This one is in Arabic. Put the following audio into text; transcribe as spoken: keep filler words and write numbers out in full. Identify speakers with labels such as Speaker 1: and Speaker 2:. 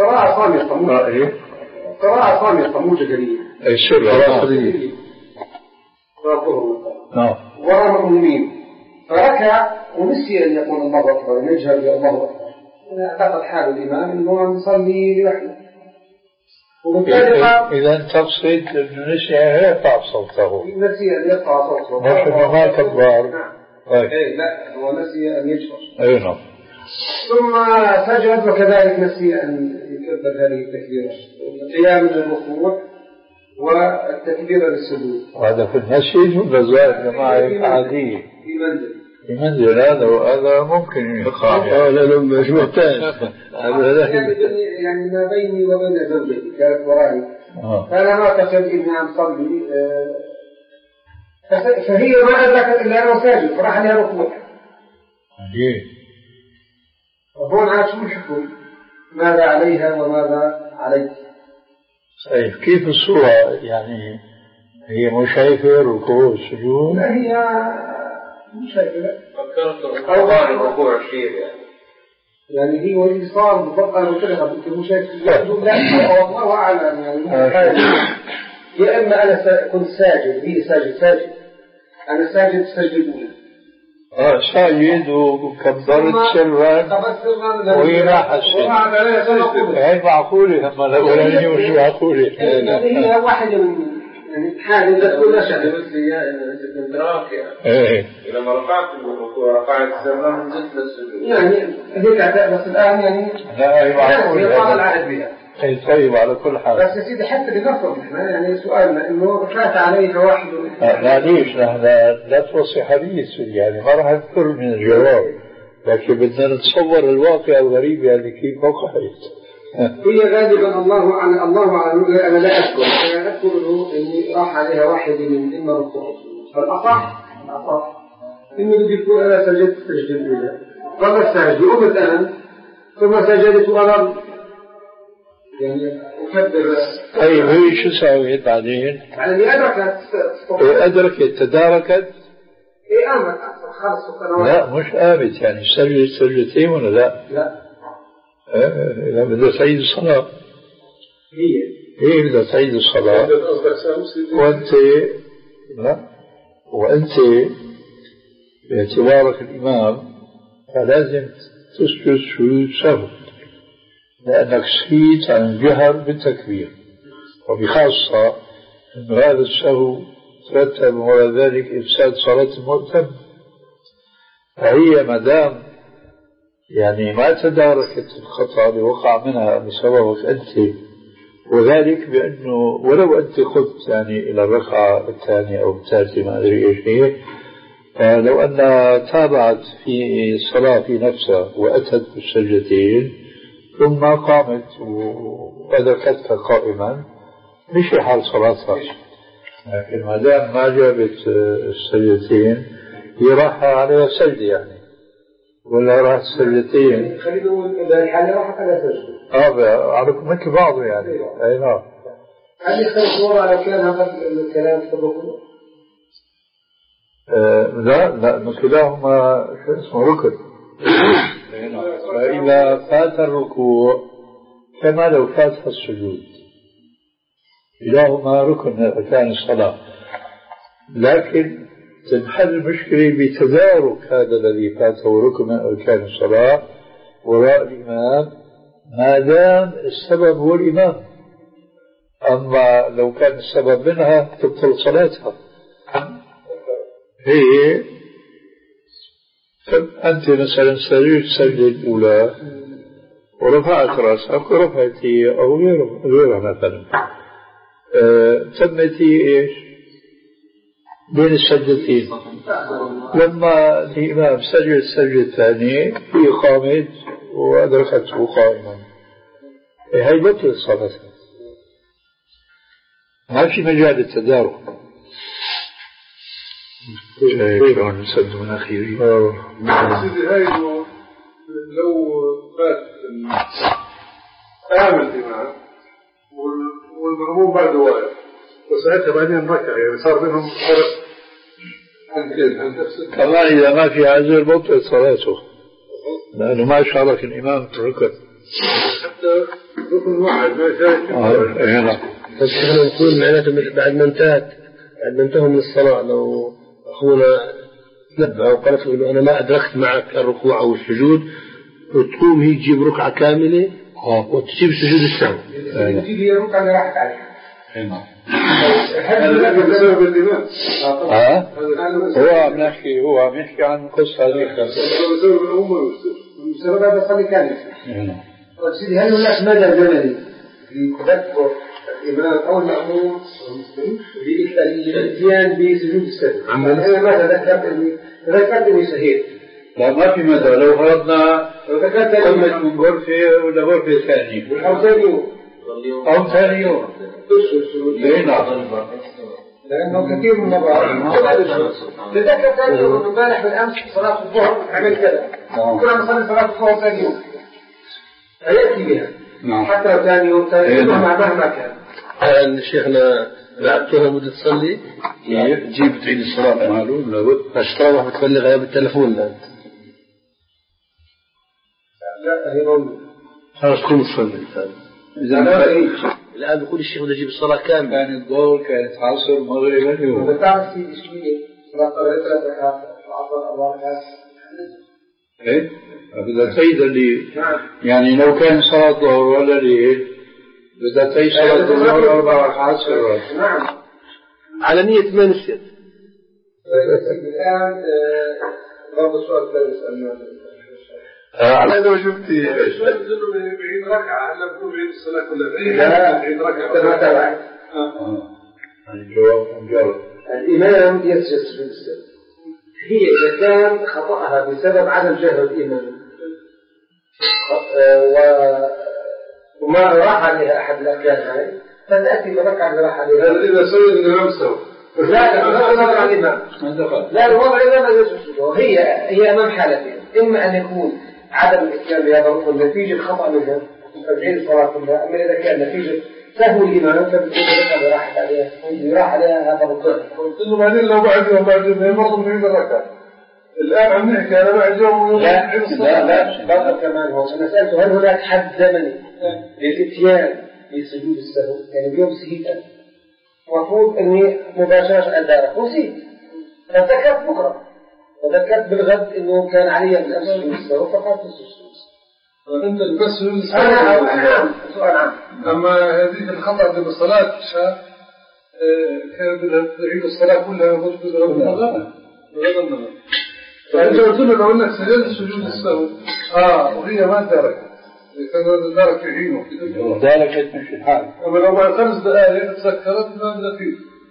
Speaker 1: قراءة صامتة مو إيه؟ قراءة صامتة مو جدلية.
Speaker 2: أي سر قراءة جدلية.
Speaker 1: نعم. وراء مؤمنين فركع ونسي أن يقول الله أكبر نجهر الله أكبر. أنا أعتقد حال الإمام أنه يصلي لوحده.
Speaker 2: إذا تقصد أنه نسي أن يرفع صوته.
Speaker 1: نسي أن يرفع صوته.
Speaker 2: مش أنه ما كبر.
Speaker 1: إيه لا هو نسي أن يجهر.
Speaker 2: أي نعم.
Speaker 1: ثم سجد وكذلك نسي أن يكبر هذه التكبيرة. القيام من الركوع والتكبير للسجود.
Speaker 2: هذا في المسجد ولا زائد جماعة عادية؟
Speaker 1: في منزل.
Speaker 2: في منزل هذا وهذا ممكن يقام.
Speaker 3: لا لا مش محتاج.
Speaker 1: يعني ما بيني وبين زوجتي كانت وراي. فأنا ما أعتقد إني عم صلي. فهي ما أدركت إلا أنا ساجد فراح لها ركوع.
Speaker 2: جيد.
Speaker 1: وهون عاد شو الحكم؟ ماذا عليها وماذا عليك؟
Speaker 2: طيب كيف الصورة يعني هي مو شايفة ركوع والسجود؟
Speaker 1: لا هي مو شايفة.
Speaker 4: فكرت الركوع الشيء يعني.
Speaker 1: يعني هي واللي صار بالضبط أنا قلت لها أنت مو شايف لا والله أعلم يعني. يا إما أنا كنت ساجد هي ساجد ساجد أنا ساجد سجدوني.
Speaker 2: آه ساجد وكبرت سرا وهي ما حسيت. هاي معقولة لما الأولانية وش معقولة.
Speaker 1: هي واحدة من يعني حاجة لا تكون أشعر.
Speaker 4: بس هي إن أنت كنت راكع. لما رفعت الركوع رفعت سرا نزلت للسجود.
Speaker 1: يعني هيك بس الآن يعني.
Speaker 2: لا هي معقولة.
Speaker 1: العهد بها.
Speaker 2: أي طيب على كل حال.
Speaker 1: بس يا سيدي حتى بنفرض إحنا يعني سؤالنا إنه فات عليها واحد.
Speaker 2: لا ليش نحن لا توصي حديث يعني ما راح نذكر من الجواب لكن بدنا نتصور الواقع الغريب يعني كيف وقعت.
Speaker 1: هي غالبا الله على الله على أنا لا أذكر أنا أذكر إنه إني راح عليها واحد من إما ركوع فالأصح الأصح إنه بدي يقول أنا سجدت سجدة الأولى قبل السجد قمت أنا ثم سجدت وأنا يعني أكبر.
Speaker 2: طيب هي شو سويت بعدين؟
Speaker 1: يعني أدركت
Speaker 2: أدركت تداركت؟
Speaker 1: إيه آمت خلص.
Speaker 2: لا مش آمت يعني سجدت سجدتين ولا لا؟
Speaker 1: لا.
Speaker 2: إذا بدها تعيد الصلاة.
Speaker 1: هي.
Speaker 2: هي بدها تعيد الصلاة. وأنت لا وأنت باعتبارك الإمام فلازم تسجد سجود سهو لأنك سهيت عن الجهر بالتكبير وبخاصة أن هذا السهو ترتب وراء ذلك إفساد صلاة المؤتم. فهي مدام يعني ما تداركت الخطأ اللي وقع منها بسببك أنت وذلك بأنه ولو أنت خذت يعني إلى الركعة الثانية أو الثالثة ما أدري إيش هي لو أن تابعت في الصلاة في نفسها وأتت بالسجدتين ثم قامت وأدركتها قائما مش حال صلاتها. لكن ما دام ما جابت السجدتين هي راح عليها سجدة يعني ولا راح السجدتين.
Speaker 1: خلينا نقول إذا الحالة راحت على سجدة.
Speaker 2: آه عليكم مثل بعض يعني. أي نعم.
Speaker 1: هل يختلف الوضع لو كان هذا الكلام في الركوع؟
Speaker 2: آه لا لا كلاهما اسمه ركن. فإذا فات الركوع كما لو فات السجود كلاهما ركن من أركان الصلاة لكن تنحل المشكلة بتدارك هذا الذي فاته ركن من أركان الصلاة وراء الإمام ما دام السبب هو الإمام. أما لو كان السبب منها تبطل صلاتها. هي أنت مثلا سجدت السجدة الأولى ورفعت رأسك ورفعت هي أو غيرها مثلا أه تمت إيش بين السجدتين. لما الإمام سجد السجدة الثانية هي قامت وأدركته قائما هي بطلت صلاتها ما في مجال التدارك. شلون نسد من أخيري
Speaker 3: سيدي هاي لو فات آمن الإمام والمأموم بعد واقف وساعتها بعدين ركع يعني صار بينهم فرق
Speaker 2: كمان إذا ما في عذر بطلت صلاته لأنه ما شارك الإمام في الركن.
Speaker 3: حتى ركن واحد ما يشارك.
Speaker 1: بس احنا نقول معناته بعد ما انتهت بعد ما انتهوا من الصلاة لو أخونا نبه وقالت له أنا ما أدركت معك الركوع أو السجود وتقوم هي تجيب ركعة كاملة وتجيب سجود السهو. تجيب هي الركعة اللي راحت عليها.
Speaker 3: هذا بسبب الإمام.
Speaker 2: ها؟ هو عم نحكي هو عم يحكي عن قصة هذه.
Speaker 3: بسبب الأمة
Speaker 1: بسبب هذا صلي كامل. سيدي هل هناك مدى زمني لتذكر الإمام أو المأموم بالإتيان بسجود السهو؟ أنا ما تذكرت إني تذكرت إني سهيت.
Speaker 2: لا ما في مدى لو فرضنا لو ذكرت قمت من غرفة ولا غرفة ثانية
Speaker 1: أو ثاني يوم
Speaker 2: أو ثاني يوم نعم
Speaker 1: لأنه كثير من المرات تذكر ثاني يوم امبارح بالأمس صلاة الظهر عمل كذا كنا نصلي صلاة الظهر ثاني يوم فيأتي بها حتى لو ثاني يوم ثاني يوم مهما كان. شيخنا بعتها مدة تصلي جيب تعيد الصلاة معلوم لابد اشتراك بتبلغها بالتلفون لا لا هي موجودة خلاص كل تصلي الآن بيقول الشيخ بده يجيب الصلاة كاملة.
Speaker 2: كان الظهر كانت عصر مغرب اليوم.
Speaker 1: بتعرف سيدي شوية صلاة قرأت ثلاث ركعات العصر أربع ركعات.
Speaker 2: إيه؟ بدها تعيد اللي يعني لو كان صلاة ظهر ولا ليل بدها تعيد صلاة الظهر أربع ركعات سرا.
Speaker 1: نعم. على نية من الشيخ. الآن برضه السؤال الثالث سألناه.
Speaker 2: على هذا وجبتي
Speaker 3: ايش لا تدلوا بعيد ركعه هلا بكون بعيد الصلاه كلها بعيد ركعه
Speaker 1: ما تبع الامام يسجد سجود السهو هي اذا كان خطاها بسبب عدم جهل الامام وما راح عليها احد الاركان هاي فتاتي بركعه اللي راح عليها
Speaker 3: اذا سوي الامام سوى
Speaker 1: لا لا لا على الامام لا الوضع الامام يسجد هي هي امام حالتين اما ان يكون عدم الإسلام بهذا الركن نتيجة خطأ منها تبعيد الصلاة كلها، أما إذا كان نتيجة سهو الإمام فبتكون الركعة راحت عليها راح عليها هذا الركن.
Speaker 3: قلت له بعدين لو بعد يوم بعد يوم برضه من عيد الركعة. الآن عم نحكي أنا بعد يوم
Speaker 1: لا لا لا برضه كمان هو أنا سألته هل هناك حد زمني للإتيان بسجود السهو؟ يعني اليوم سهيت أنا المفروض إني مباشرة أدارك وسيت فذكرت بكرة. وذكرت بالغد إنه كان علي بالأمس سجود السهو فقط سجود السهو.
Speaker 3: أنت بس سجود السهو.
Speaker 1: أنا نعم سؤال عام.
Speaker 3: أما هذه الخطأ قبل الصلاة كان بدها تعيد الصلاة كلها مش بدها غدا. غدا. فأنت قلت له لو أنك سجدت سجود السهو آه وهي ما تركت. كان دارك في حينه.
Speaker 2: ذلك مش الحال.
Speaker 3: أما لو بعد خمس دقائق تذكرت ما بدها فيه.